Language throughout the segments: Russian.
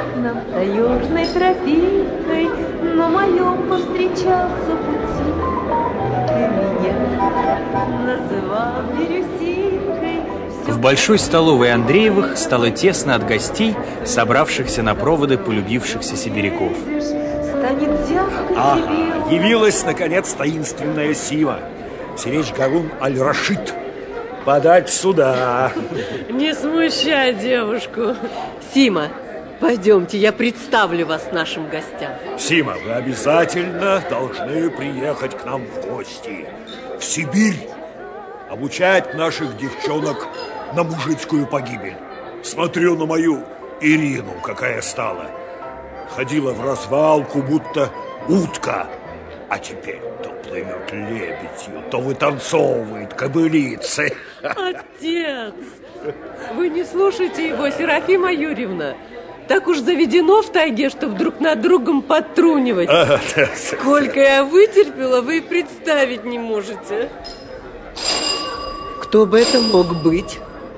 Над таежной тропинкой на моем повстречался пути. Ты меня называл бирюсинкой. В большой столовой Андреевых стало тесно от гостей, собравшихся на проводы полюбившихся сибиряков. Ага, явилась, наконец, таинственная Сива. Сиречь Гарун Аль-Рашид. Подать сюда. Не смущай девушку. Сима, пойдемте, я представлю вас нашим гостям. Сима, вы обязательно должны приехать к нам в гости. В Сибирь. Обучать наших девчонок на мужицкую погибель. Смотрю на мою Ирину, какая стала. Ходила в развалку, будто утка. А теперь то плывет лебедью, то вытанцовывает кобылицы. Отец, вы не слушайте его, Серафима Юрьевна. Так уж заведено в тайге, чтоб друг над другом подтрунивать. Сколько я вытерпела, вы и представить не можете. Кто бы это мог быть?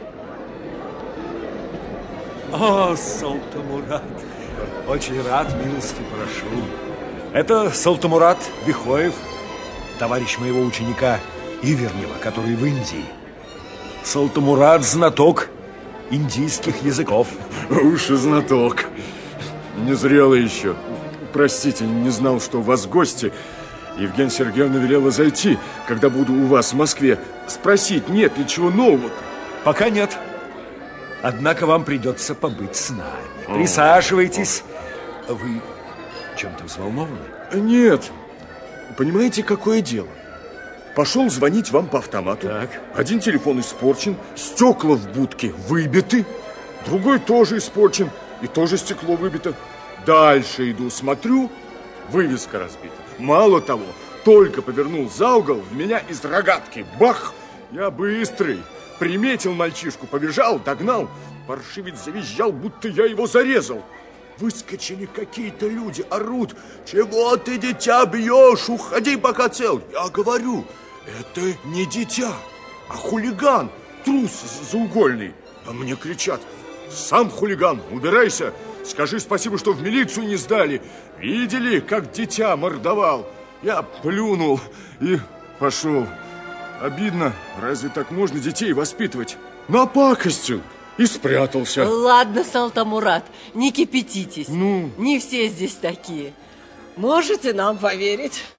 О, Салтамурат, очень рад, милости прошу. Это Салтамурат Бихоев, товарищ моего ученика Ивернева, который в Индии. Салтамурат знаток индийских языков. Уж и знаток. Незрелый еще. Простите, не знал, что у вас гости. Евгения Сергеевна велела зайти, когда буду у вас в Москве, спросить, нет ли чего нового. Пока нет. Однако вам придется побыть с нами. Присаживайтесь. Вы чем-то взволнованы? Нет. Понимаете, какое дело? Пошел звонить вам по автомату. Так. Один телефон испорчен, стекла в будке выбиты, другой тоже испорчен, и тоже стекло выбито. Дальше иду, смотрю, вывеска разбита. Мало того, только повернул за угол, в меня из рогатки бах! Я быстрый. Приметил мальчишку, побежал, догнал. Паршивец завизжал, будто я его зарезал. Выскочили какие-то люди, орут. Чего ты, дитя, бьешь? Уходи, пока цел. Я говорю, это не дитя, а хулиган, трус заугольный. А мне кричат, сам хулиган, убирайся. Скажи спасибо, что в милицию не сдали. Видели, как дитя мордовал? Я плюнул и пошел. Обидно, разве так можно детей воспитывать? Напакостил и спрятался. Ладно, Салтамурат, не кипятитесь. Ну? Не все здесь такие. Можете нам поверить?